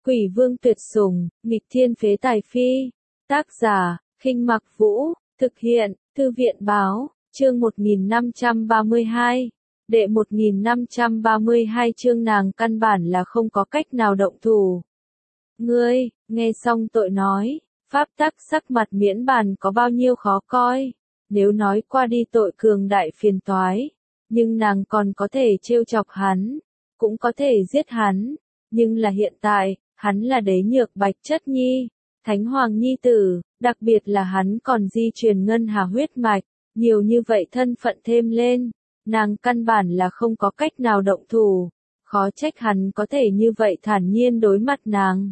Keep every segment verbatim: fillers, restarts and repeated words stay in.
Quỷ vương tuyệt sủng, nghịch thiên phế tài phi. Tác giả, Khinh Mặc Vũ, thực hiện, Thư viện báo, chương một nghìn năm trăm ba mươi hai. Đệ một nghìn năm trăm ba mươi hai chương nàng căn bản là không có cách nào động thủ. Ngươi, nghe xong tội nói, pháp tắc sắc mặt miễn bàn có bao nhiêu khó coi, nếu nói qua đi tội cường đại phiền toái, nhưng nàng còn có thể trêu chọc hắn, cũng có thể giết hắn, nhưng là hiện tại, hắn là đế nhược bạch chất nhi, thánh hoàng nhi tử, đặc biệt là hắn còn di truyền ngân hà huyết mạch, nhiều như vậy thân phận thêm lên, nàng căn bản là không có cách nào động thủ, khó trách hắn có thể như vậy thản nhiên đối mặt nàng.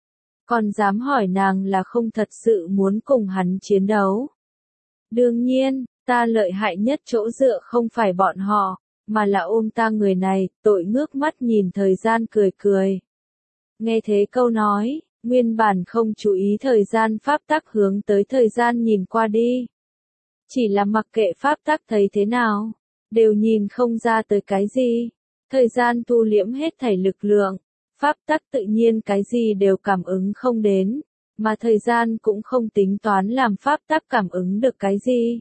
Còn dám hỏi nàng là không thật sự muốn cùng hắn chiến đấu. Đương nhiên, ta lợi hại nhất chỗ dựa không phải bọn họ, mà là ôm ta người này, tội ngước mắt nhìn thời gian cười cười. Nghe thế câu nói, nguyên bản không chú ý thời gian pháp tắc hướng tới thời gian nhìn qua đi. Chỉ là mặc kệ pháp tắc thấy thế nào, đều nhìn không ra tới cái gì. Thời gian thu liễm hết thảy lực lượng, pháp tắc tự nhiên cái gì đều cảm ứng không đến, mà thời gian cũng không tính toán làm pháp tắc cảm ứng được cái gì.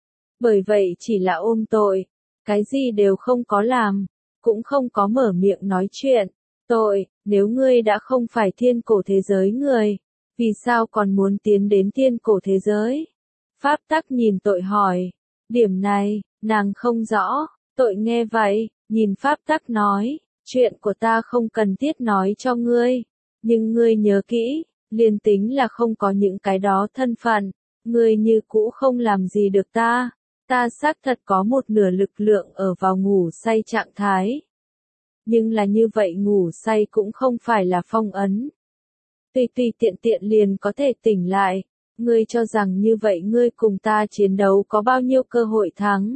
Bởi vậy chỉ là ôm tội, cái gì đều không có làm, cũng không có mở miệng nói chuyện. Tội, nếu ngươi đã không phải thiên cổ thế giới người, vì sao còn muốn tiến đến thiên cổ thế giới? Pháp tắc nhìn tội hỏi, điểm này, nàng không rõ, tội nghe vậy, nhìn pháp tắc nói, chuyện của ta không cần thiết nói cho ngươi, nhưng ngươi nhớ kỹ, liền tính là không có những cái đó thân phận, ngươi như cũ không làm gì được ta, ta xác thật có một nửa lực lượng ở vào ngủ say trạng thái. Nhưng là như vậy ngủ say cũng không phải là phong ấn. Tùy tùy tiện tiện liền có thể tỉnh lại, ngươi cho rằng như vậy ngươi cùng ta chiến đấu có bao nhiêu cơ hội thắng.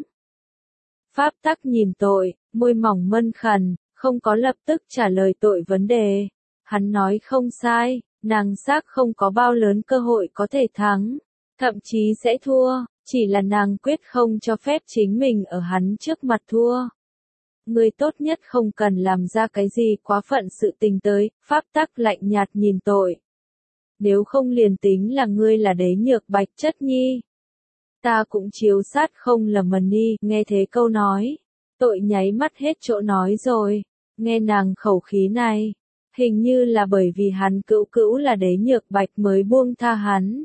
Pháp tắc nhìn tội, môi mỏng mân khẩn, không có lập tức trả lời tội vấn đề. Hắn nói không sai, nàng xác không có bao lớn cơ hội có thể thắng, thậm chí sẽ thua, chỉ là nàng quyết không cho phép chính mình ở hắn trước mặt thua. Ngươi tốt nhất không cần làm ra cái gì quá phận sự tình tới, pháp tắc lạnh nhạt nhìn tội. Nếu không liền tính là ngươi là đế nhược bạch chất nhi. Ta cũng chiếu sát không lầm mần đi, nghe thế câu nói. Tội nháy mắt hết chỗ nói rồi, nghe nàng khẩu khí này. Hình như là bởi vì hắn cữu cữu là đế nhược bạch mới buông tha hắn.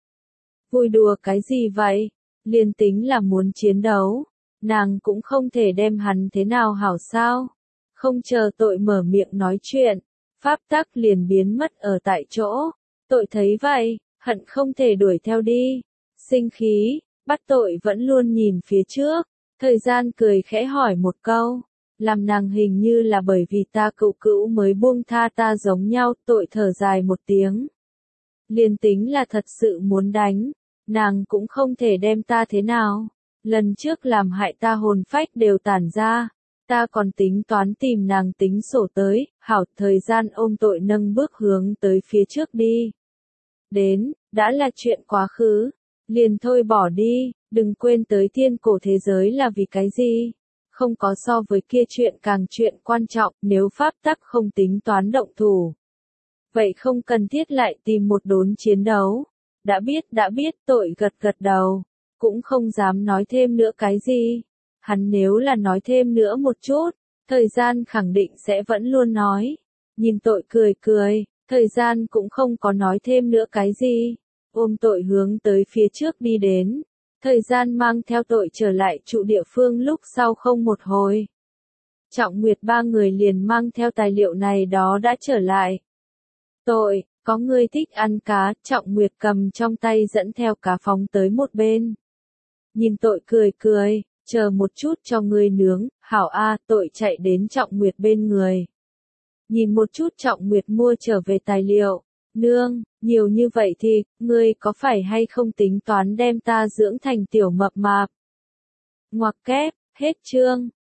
Vui đùa cái gì vậy? Liền tính là muốn chiến đấu. Nàng cũng không thể đem hắn thế nào hảo sao. Không chờ tội mở miệng nói chuyện, pháp tắc liền biến mất ở tại chỗ. Tội thấy vậy, hận không thể đuổi theo đi. Sinh khí, bắt tội vẫn luôn nhìn phía trước. Thời gian cười khẽ hỏi một câu. Làm nàng hình như là bởi vì ta cựu cữu mới buông tha ta giống nhau, tội thở dài một tiếng. Liền tính là thật sự muốn đánh, nàng cũng không thể đem ta thế nào. Lần trước làm hại ta hồn phách đều tản ra, ta còn tính toán tìm nàng tính sổ tới, hảo thời gian ôm tội nâng bước hướng tới phía trước đi. Đến, đã là chuyện quá khứ, liền thôi bỏ đi, đừng quên tới thiên cổ thế giới là vì cái gì, không có so với kia chuyện càng chuyện quan trọng, nếu pháp tắc không tính toán động thủ. Vậy không cần thiết lại tìm một đốn chiến đấu, đã biết đã biết tội gật gật đầu. Cũng không dám nói thêm nữa cái gì. Hắn nếu là nói thêm nữa một chút, thời gian khẳng định sẽ vẫn luôn nói. Nhìn tội cười cười, thời gian cũng không có nói thêm nữa cái gì. Ôm tội hướng tới phía trước đi đến. Thời gian mang theo tội trở lại trụ địa phương lúc sau không một hồi. Trọng Nguyệt ba người liền mang theo tài liệu này đó đã trở lại. Tội, có người thích ăn cá, Trọng Nguyệt cầm trong tay dẫn theo cá phóng tới một bên. Nhìn tội cười cười, chờ một chút cho ngươi nướng, hảo a, tội chạy đến Trọng Nguyệt bên người. Nhìn một chút Trọng Nguyệt mua trở về tài liệu, nương, nhiều như vậy thì, ngươi có phải hay không tính toán đem ta dưỡng thành tiểu mập mạp? Ngoặc kép, hết chương.